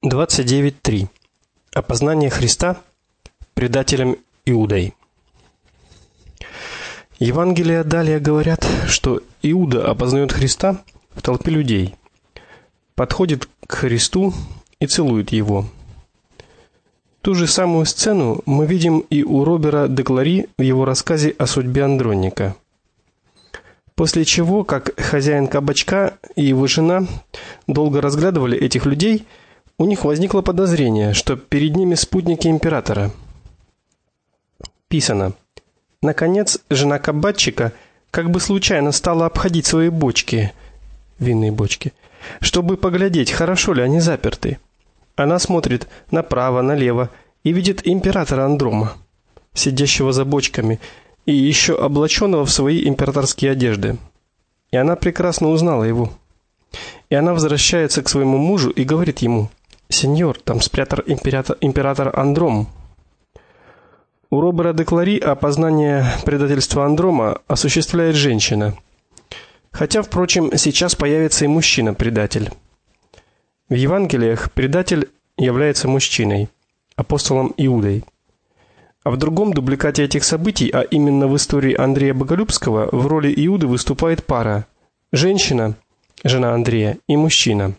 29.3. Опознание Христа предателем Иудой. Евангелия далее говорят, что Иуда опознает Христа в толпе людей, подходит к Христу и целует его. Ту же самую сцену мы видим и у Робера де Клари в его рассказе о судьбе Андроника. После чего, как хозяин кабачка и его жена долго разглядывали этих людей, у них возникло подозрение, что перед ними спутники императора. Писано: наконец, жена кабачика как бы случайно стала обходить свои бочки, винные бочки, чтобы поглядеть, хорошо ли они заперты. Она смотрит направо, налево и видит императора Андрома, сидящего за бочками и еще облаченного в свои императорские одежды. И она прекрасно узнала его. И она возвращается к своему мужу и говорит ему: «Сеньор, там спрятан император Андром». У Робера де Клари опознание предательства Андрома осуществляет женщина. Хотя, впрочем, сейчас появится и мужчина-предатель. В Евангелиях предатель является мужчиной, апостолом Иудой. А в другом дубликате этих событий, а именно в истории Андрея Боголюбского, в роли Иуды выступает пара: женщина, жена Андрея, и мужчина.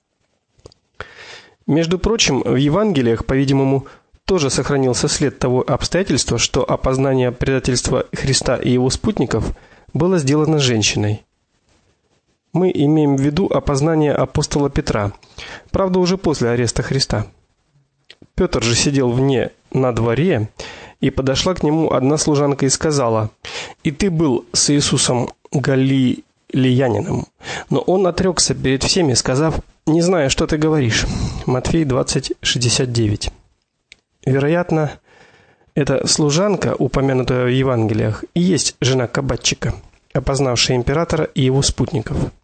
Между прочим, в Евангелиях, по-видимому, тоже сохранился след того обстоятельства, что опознание предательства Христа и его спутников было сделано женщиной. Мы имеем в виду опознание апостола Петра, правда, уже после ареста Христа. Петр же сидел вне на дворе, и подошла к нему одна служанка и сказала: «И ты был с Иисусом Галилеянином». Но он отрекся перед всеми, сказав: «Не знаю, что ты говоришь». Матфей 20:69. Вероятно, эта служанка, упомянутая в Евангелиях, и есть жена кабачика, опознавшая императора и его спутников.